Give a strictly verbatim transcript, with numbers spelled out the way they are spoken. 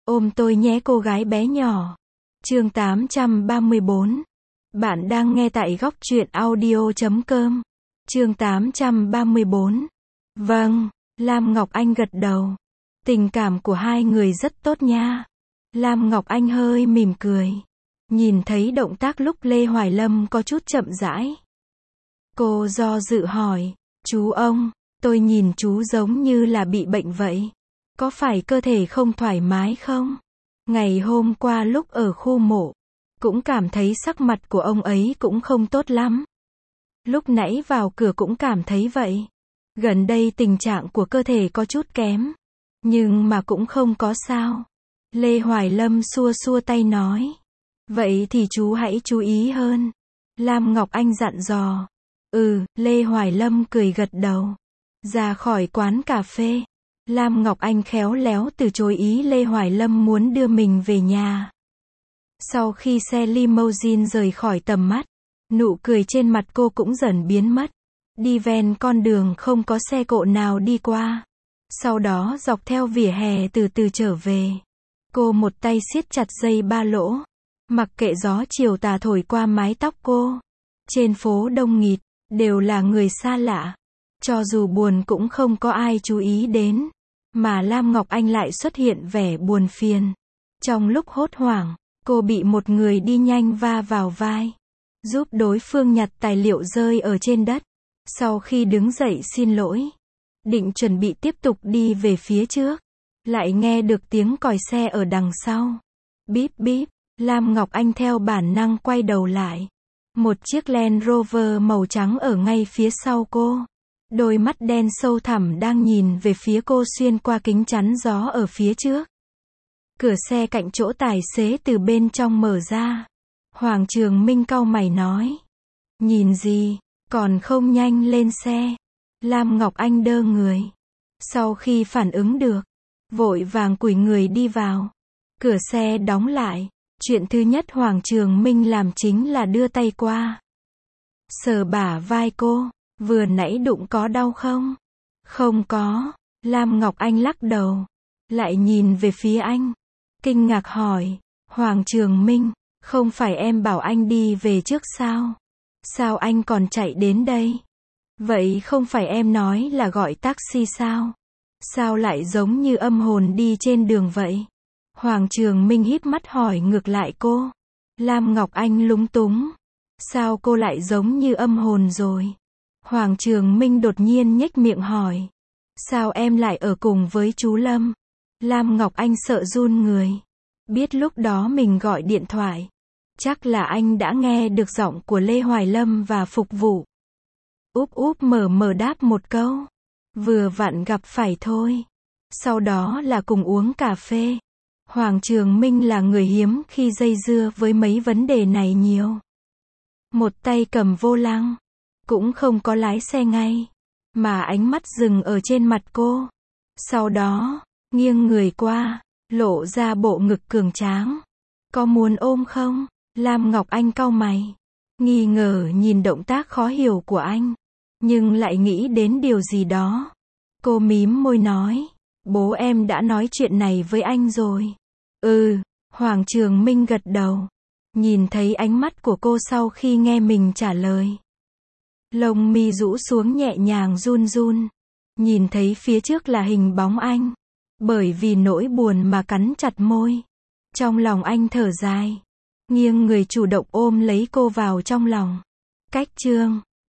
Ôm tôi nhé cô gái bé nhỏ. Chương tám trăm ba mươi bốn. Bạn đang nghe tại góc truyện audio chấm com. Chương tám trăm ba mươi bốn. Vâng, Lam Ngọc Anh gật đầu. Tình cảm của hai người rất tốt nha. Lam Ngọc Anh hơi mỉm cười. Nhìn thấy động tác lúc Lê Hoài Lâm có chút chậm rãi. Cô do dự hỏi, chú ông, tôi nhìn chú giống như là bị bệnh vậy. Có phải cơ thể không thoải mái không? Ngày hôm qua lúc ở khu mộ, cũng cảm thấy sắc mặt của ông ấy cũng không tốt lắm. Lúc nãy vào cửa cũng cảm thấy vậy. Gần đây tình trạng của cơ thể có chút kém. Nhưng mà cũng không có sao. Lê Hoài Lâm xua xua tay nói. Vậy thì chú hãy chú ý hơn. Lam Ngọc Anh dặn dò. Ừ, Lê Hoài Lâm cười gật đầu. Ra khỏi quán cà phê. Lam Ngọc Anh khéo léo từ chối ý Lê Hoài Lâm muốn đưa mình về nhà. Sau khi xe limousine rời khỏi tầm mắt, nụ cười trên mặt cô cũng dần biến mất. Đi ven con đường không có xe cộ nào đi qua. Sau đó dọc theo vỉa hè từ từ trở về. Cô một tay siết chặt dây ba lỗ. Mặc kệ gió chiều tà thổi qua mái tóc cô. Trên phố đông nghịt, đều là người xa lạ. Cho dù buồn cũng không có ai chú ý đến. Mà Lam Ngọc Anh lại xuất hiện vẻ buồn phiền. Trong lúc hốt hoảng, cô bị một người đi nhanh va vào vai. Giúp đối phương nhặt tài liệu rơi ở trên đất. Sau khi đứng dậy xin lỗi, định chuẩn bị tiếp tục đi về phía trước. Lại nghe được tiếng còi xe ở đằng sau. Bíp bíp, Lam Ngọc Anh theo bản năng quay đầu lại. Một chiếc Land Rover màu trắng ở ngay phía sau cô. Đôi mắt đen sâu thẳm đang nhìn về phía cô xuyên qua kính chắn gió ở phía trước. Cửa xe cạnh chỗ tài xế từ bên trong mở ra. Hoàng Trường Minh cau mày nói. Nhìn gì, còn không nhanh lên xe. Lam Ngọc Anh đơ người. Sau khi phản ứng được, vội vàng cúi người đi vào. Cửa xe đóng lại. Chuyện thứ nhất Hoàng Trường Minh làm chính là đưa tay qua. Sờ bả vai cô. Vừa nãy đụng có đau không? Không có. Lam Ngọc Anh lắc đầu. Lại nhìn về phía anh. Kinh ngạc hỏi. Hoàng Trường Minh, không phải em bảo anh đi về trước sao? Sao anh còn chạy đến đây? Vậy không phải em nói là gọi taxi sao? Sao lại giống như âm hồn đi trên đường vậy? Hoàng Trường Minh híp mắt hỏi ngược lại cô. Lam Ngọc Anh lúng túng. Sao cô lại giống như âm hồn rồi? Hoàng Trường Minh đột nhiên nhếch miệng hỏi. Sao em lại ở cùng với chú Lâm? Lam Ngọc Anh sợ run người. Biết lúc đó mình gọi điện thoại. Chắc là anh đã nghe được giọng của Lê Hoài Lâm và phục vụ. Úp úp mở mở đáp một câu. Vừa vặn gặp phải thôi. Sau đó là cùng uống cà phê. Hoàng Trường Minh là người hiếm khi dây dưa với mấy vấn đề này nhiều. Một tay cầm vô lăng. Cũng không có lái xe ngay. Mà ánh mắt dừng ở trên mặt cô. Sau đó, nghiêng người qua, lộ ra bộ ngực cường tráng. Có muốn ôm không? Lam Ngọc Anh cau mày. Nghi ngờ nhìn động tác khó hiểu của anh. Nhưng lại nghĩ đến điều gì đó. Cô mím môi nói. Bố em đã nói chuyện này với anh rồi. Ừ, Hoàng Trường Minh gật đầu. Nhìn thấy ánh mắt của cô sau khi nghe mình trả lời. Lông mi rũ xuống nhẹ nhàng run run. Nhìn thấy phía trước là hình bóng anh. Bởi vì nỗi buồn mà cắn chặt môi. Trong lòng anh thở dài. Nghiêng người chủ động ôm lấy cô vào trong lòng. Cách chương